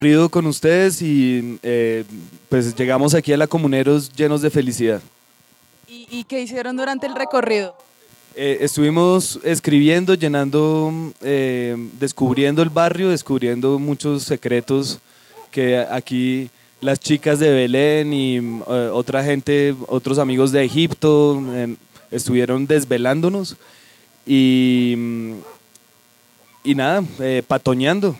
recorrido con ustedes y pues llegamos aquí a La Comuneros llenos de felicidad. ¿Y qué hicieron durante el recorrido? Estuvimos escribiendo, llenando, descubriendo el barrio, descubriendo muchos secretos que aquí las chicas de Belén y otra gente, otros amigos de Egipto estuvieron desvelándonos y, y nada, patoneando.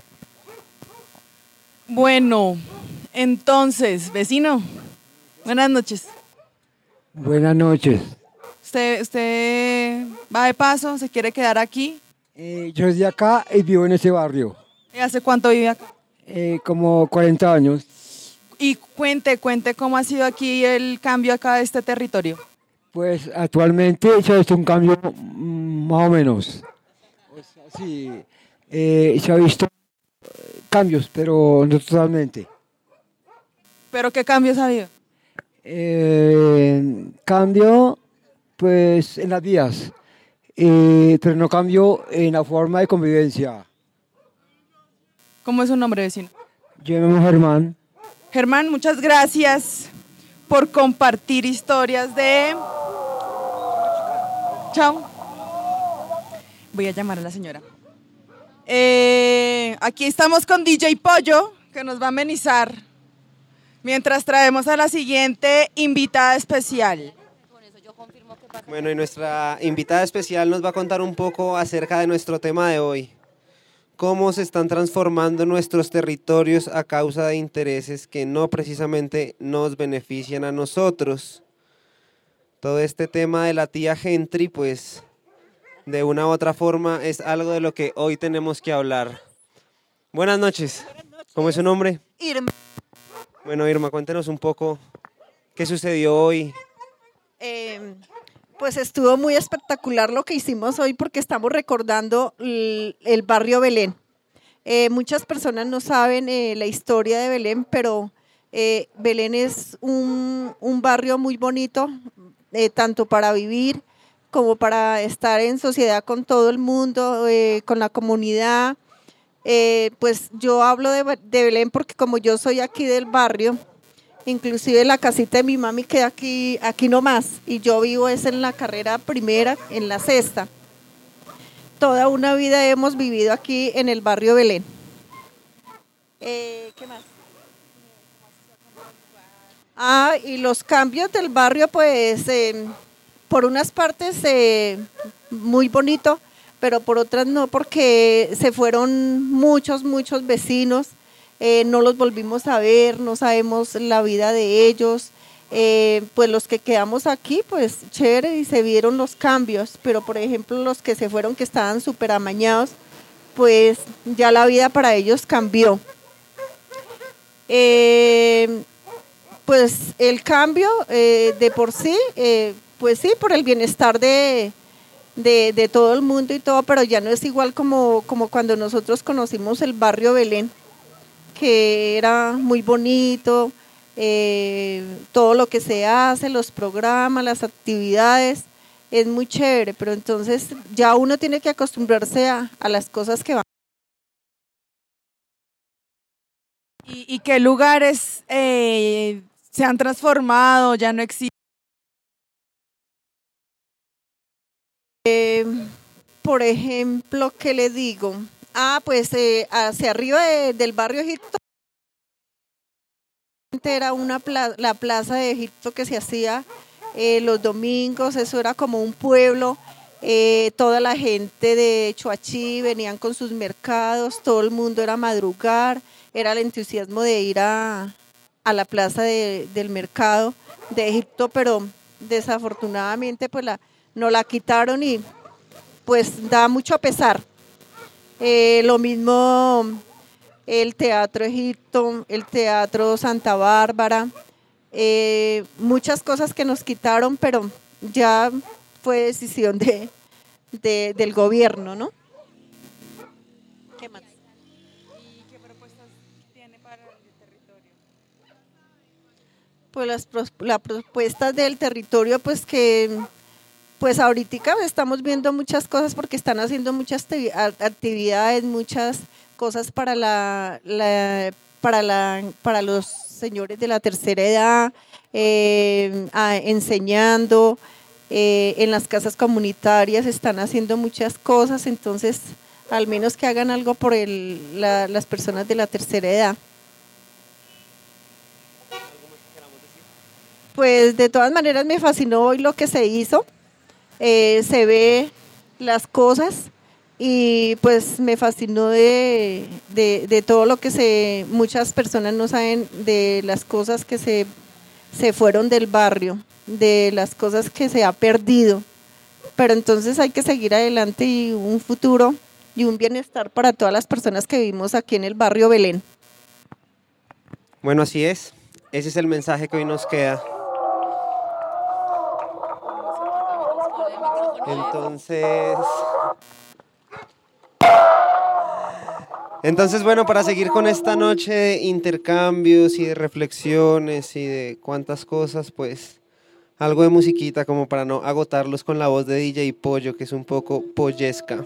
Bueno, entonces, vecino, buenas noches. Buenas noches. ¿Usted va de paso? ¿Se quiere quedar aquí? Yo soy de acá y vivo en ese barrio. ¿Y hace cuánto vive acá? Como 40 años. Y cuente cómo ha sido aquí el cambio acá de este territorio. Pues actualmente se ha visto un cambio más o menos. O sea, sí, se ha visto cambios, pero no totalmente. ¿Pero qué cambios ha habido? Cambio pues en las vías, pero no cambio en la forma de convivencia. ¿Cómo es su nombre, vecino? Yo me llamo Germán. Germán, muchas gracias por compartir historias de... Chao. Voy a llamar a la señora. Aquí estamos con DJ Pollo, que nos va a amenizar, mientras traemos a la siguiente invitada especial. Bueno, y nuestra invitada especial nos va a contar un poco acerca de nuestro tema de hoy. Cómo se están transformando nuestros territorios a causa de intereses que no precisamente nos benefician a nosotros. Todo este tema de la tía Gentry, pues, de una u otra forma, es algo de lo que hoy tenemos que hablar. Buenas noches. ¿Cómo es su nombre? Irma. Bueno, Irma, cuéntenos un poco qué sucedió hoy. Pues estuvo muy espectacular lo que hicimos hoy porque estamos recordando el barrio Belén. Muchas personas no saben la historia de Belén, pero Belén es un barrio muy bonito, tanto para vivir como para estar en sociedad con todo el mundo, con la comunidad. Pues yo hablo de Belén porque como yo soy aquí del barrio, inclusive la casita de mi mami queda aquí nomás y yo vivo es en la carrera primera, en la sexta. Toda una vida hemos vivido aquí en el barrio Belén. ¿Qué más? Y los cambios del barrio, pues por unas partes muy bonito, pero por otras no, porque se fueron muchos vecinos. No los volvimos a ver, no sabemos la vida de ellos, pues los que quedamos aquí, pues chévere y se vieron los cambios, pero por ejemplo los que se fueron que estaban súper amañados, pues ya la vida para ellos cambió. Pues el cambio de por sí, pues sí, por el bienestar de todo el mundo y todo, pero ya no es igual como cuando nosotros conocimos el barrio Belén, que era muy bonito, todo lo que se hace, los programas, las actividades, es muy chévere, pero entonces ya uno tiene que acostumbrarse a las cosas que van. ¿Y qué lugares se han transformado, ya no existen? Por ejemplo, ¿qué le digo? Pues hacia arriba del barrio Egipto era la plaza de Egipto que se hacía los domingos, eso era como un pueblo, toda la gente de Choachí venían con sus mercados, todo el mundo era madrugar, era el entusiasmo de ir a la plaza del mercado de Egipto, pero desafortunadamente pues no la quitaron y pues da mucho pesar. Lo mismo el Teatro Egipto, el Teatro Santa Bárbara, muchas cosas que nos quitaron, pero ya fue decisión del gobierno, ¿no? ¿Qué más? ¿Y qué propuestas tiene para el territorio? Pues las propuestas del territorio, pues que pues ahorita estamos viendo muchas cosas porque están haciendo muchas actividades, muchas cosas para para los señores de la tercera edad, enseñando, en las casas comunitarias están haciendo muchas cosas, entonces al menos que hagan algo por las personas de la tercera edad. Pues de todas maneras me fascinó hoy lo que se hizo, se ve las cosas y pues me fascinó de todo lo que muchas personas no saben de las cosas que se fueron del barrio, de las cosas que se ha perdido, pero entonces hay que seguir adelante y un futuro y un bienestar para todas las personas que vivimos aquí en el barrio Belén. Bueno, así es, ese es el mensaje que hoy nos queda. Entonces, bueno, para seguir con esta noche de intercambios y de reflexiones y de cuántas cosas, pues algo de musiquita como para no agotarlos con la voz de DJ Pollo, que es un poco pollesca.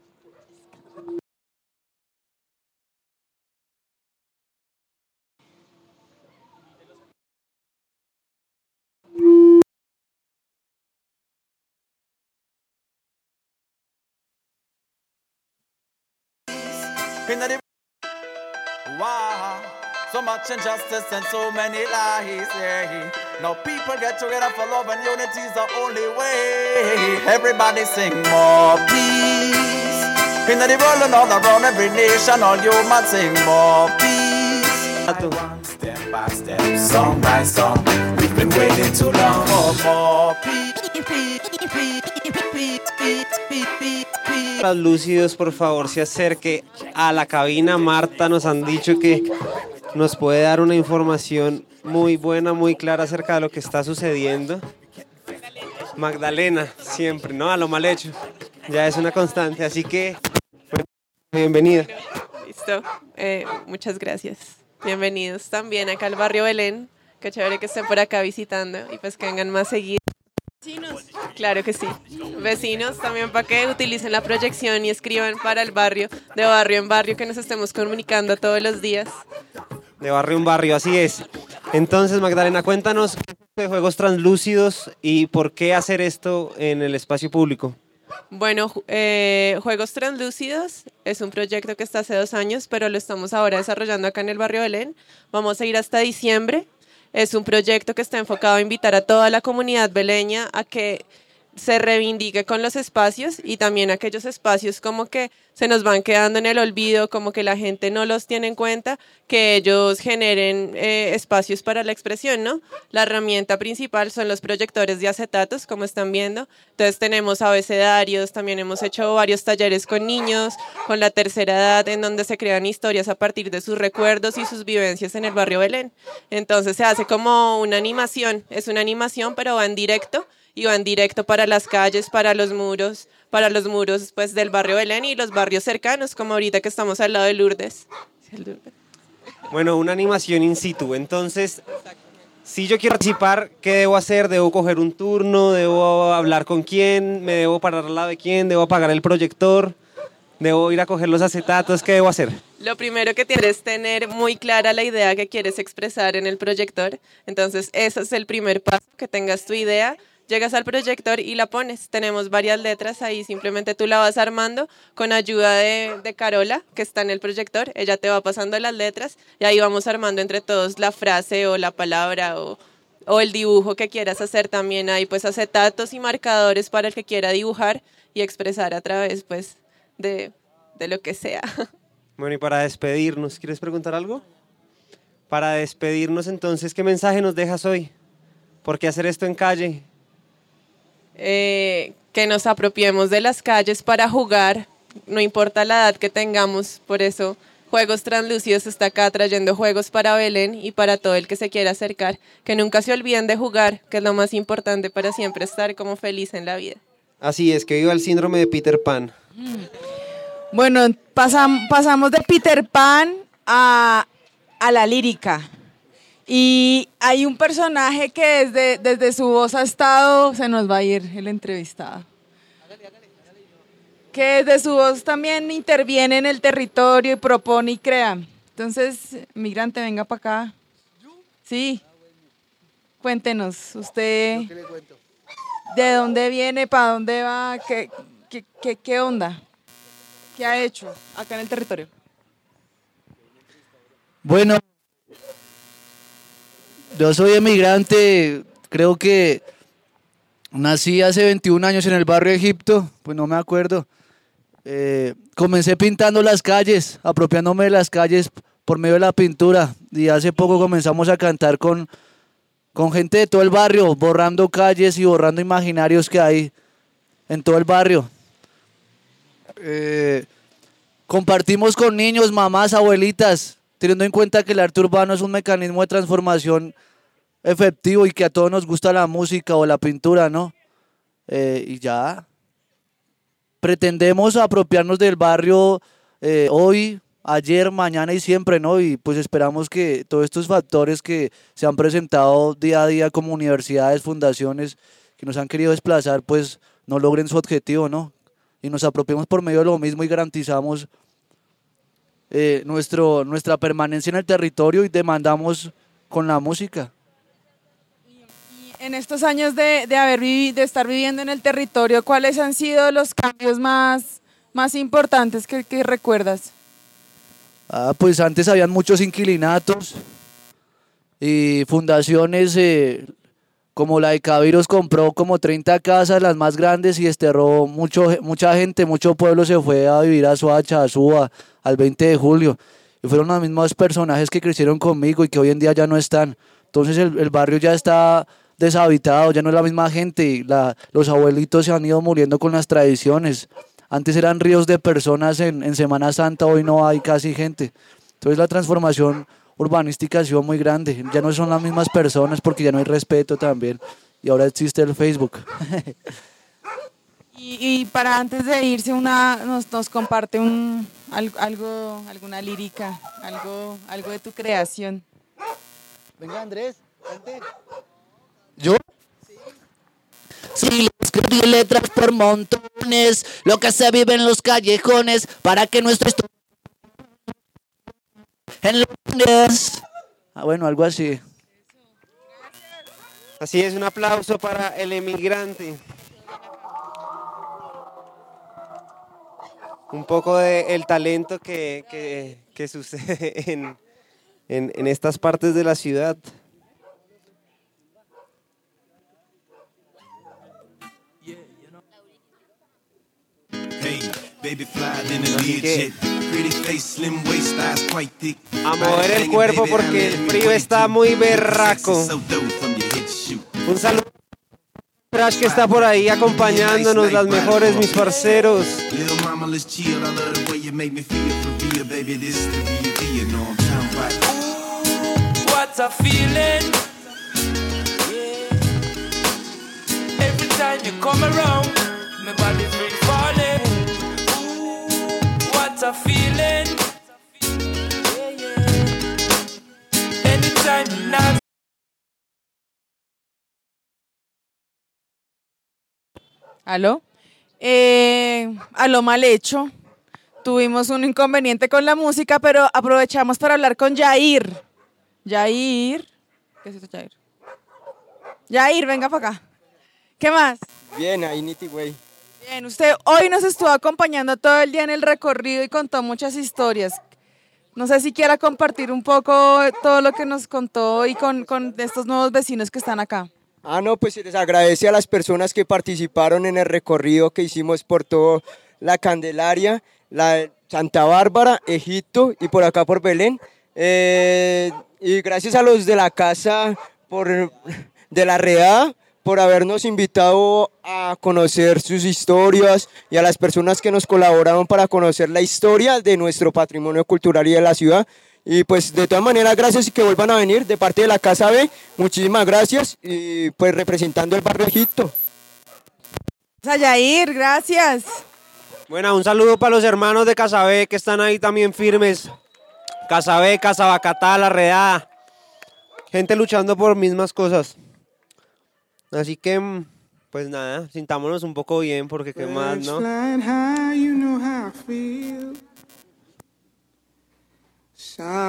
Wow, so much injustice and so many lies, yeah. Now people get together for love and unity is the only way. Everybody sing more peace. In the world and all around every nation, all humans sing more peace. Step by step, song by song, we've been waiting too long for more peace. Los lúcidos, por favor, se acerque a la cabina. Marta nos han dicho que nos puede dar una información muy buena, muy clara acerca de lo que está sucediendo. Magdalena, siempre, ¿no? A lo mal hecho. Ya es una constante, así que bienvenida. Listo, muchas gracias. Bienvenidos también acá al barrio Belén. Qué chévere que estén por acá visitando y pues que vengan más seguido. Vecinos. Claro que sí. Vecinos también para que utilicen la proyección y escriban para el barrio, de barrio en barrio, que nos estemos comunicando todos los días. De barrio en barrio, así es. Entonces, Magdalena, cuéntanos de juegos translúcidos y por qué hacer esto en el espacio público. Bueno, Juegos Translúcidos es un proyecto que está hace 2 años, pero lo estamos ahora desarrollando acá en el barrio Belén. Vamos a ir hasta diciembre. Es un proyecto que está enfocado a invitar a toda la comunidad beleña a que se reivindique con los espacios y también aquellos espacios como que se nos van quedando en el olvido, como que la gente no los tiene en cuenta, que ellos generen espacios para la expresión, ¿no? La herramienta principal son los proyectores de acetatos, como están viendo. Entonces tenemos abecedarios, también hemos hecho varios talleres con niños, con la tercera edad, en donde se crean historias a partir de sus recuerdos y sus vivencias en el barrio Belén. Entonces se hace como una animación, es una animación pero va en directo, y van directo para las calles, para los muros pues del barrio Belén y los barrios cercanos, como ahorita que estamos al lado de Lourdes. Bueno, una animación in situ. Entonces, si yo quiero participar, ¿qué debo hacer? ¿Debo coger un turno? ¿Debo hablar con quién? ¿Me debo parar al lado de quién? ¿Debo apagar el proyector? ¿Debo ir a coger los acetatos? ¿Qué debo hacer? Lo primero que tienes es tener muy clara la idea que quieres expresar en el proyector. Entonces, ese es el primer paso, que tengas tu idea. Llegas al proyector y la pones. Tenemos varias letras ahí, simplemente tú la vas armando con ayuda de Carola, que está en el proyector. Ella te va pasando las letras y ahí vamos armando entre todos la frase o la palabra o el dibujo que quieras hacer. También hay pues acetatos y marcadores para el que quiera dibujar y expresar a través pues de lo que sea. Bueno, y para despedirnos, ¿quieres preguntar algo? Para despedirnos entonces, ¿qué mensaje nos dejas hoy? ¿Por qué hacer esto en calle? Que nos apropiemos de las calles para jugar, no importa la edad que tengamos. Por eso Juegos Translúcidos está acá trayendo juegos para Belén y para todo el que se quiera acercar, que nunca se olviden de jugar, que es lo más importante para siempre estar como feliz en la vida. Así es, que viva el síndrome de Peter Pan. Bueno, pasamos de Peter Pan a la lírica. Y hay un personaje que desde su voz ha estado, se nos va a ir el entrevistado. que desde su voz también interviene en el territorio y propone y crea. Entonces, migrante, venga para acá. Sí. Cuéntenos, usted, ¿de dónde viene, para dónde va, qué onda? ¿Qué ha hecho acá en el territorio? Bueno, yo soy emigrante, creo que nací hace 21 años en el barrio Egipto, pues no me acuerdo. Comencé pintando las calles, apropiándome de las calles por medio de la pintura, y hace poco comenzamos a cantar con gente de todo el barrio, borrando calles y borrando imaginarios que hay en todo el barrio. Compartimos con niños, mamás, abuelitas, teniendo en cuenta que el arte urbano es un mecanismo de transformación efectivo y que a todos nos gusta la música o la pintura, ¿no? Y ya. Pretendemos apropiarnos del barrio hoy, ayer, mañana y siempre, ¿no? Y pues esperamos que todos estos factores que se han presentado día a día como universidades, fundaciones, que nos han querido desplazar, pues no logren su objetivo, ¿no? Y nos apropiemos por medio de lo mismo y garantizamos nuestra permanencia en el territorio y demandamos con la música. En estos años de estar viviendo en el territorio, ¿cuáles han sido los cambios más importantes que recuerdas? Pues antes habían muchos inquilinatos y fundaciones como la de Cabiros compró como 30 casas, las más grandes, y desterró mucha gente, mucho pueblo se fue a vivir a Soacha, a Suba, al 20 de julio. Y fueron los mismos personajes que crecieron conmigo y que hoy en día ya no están. Entonces el barrio ya está deshabitado, ya no es la misma gente, y los abuelitos se han ido muriendo con las tradiciones. Antes eran ríos de personas en Semana Santa, hoy no hay casi gente. Entonces la transformación urbanística ha sido muy grande, ya no son las mismas personas porque ya no hay respeto también, y ahora existe el Facebook. Y para antes de irse, nos comparte alguna lírica, algo de tu creación. Venga, Andrés, cante. ¿Yo? Sí, escribí letras por montones, lo que se vive en los callejones, para que nuestra historia en Londres. Bueno, algo así. Así es, un aplauso para el emigrante. Un poco del talento que sucede en estas partes de la ciudad. Así que a mover el cuerpo porque el frío está muy berraco. Un saludo a Crash que está por ahí acompañándonos, las mejores, mis parceros. What a feeling. Every time you come around, my body free falling. What a feeling. Anytime you knock. ¿Aló? Aló, mal hecho. Tuvimos un inconveniente con la música, pero aprovechamos para hablar con Yair. Yair. ¿Qué es esto, Yair? Yair, venga para acá. ¿Qué más? Bien, ahí Niti, güey. Bien, usted hoy nos estuvo acompañando todo el día en el recorrido y contó muchas historias. No sé si quiera compartir un poco todo lo que nos contó y con estos nuevos vecinos que están acá. No, pues se les agradece a las personas que participaron en el recorrido que hicimos por toda la Candelaria, la Santa Bárbara, Egipto y por acá por Belén. Y gracias a los de la casa de la Redada por habernos invitado a conocer sus historias y a las personas que nos colaboraron para conocer la historia de nuestro patrimonio cultural y de la ciudad. Y pues de todas maneras, gracias y que vuelvan a venir de parte de la Casa B. Muchísimas gracias y pues representando el barrio Egipto. Yair, gracias. Bueno, un saludo para los hermanos de Casa B que están ahí también firmes. Casa B, Casa Bacatá, La Redada. Gente luchando por mismas cosas. Así que Pues nada, sintámonos un poco bien porque qué más, ¿no? Flying high, you know how I feel.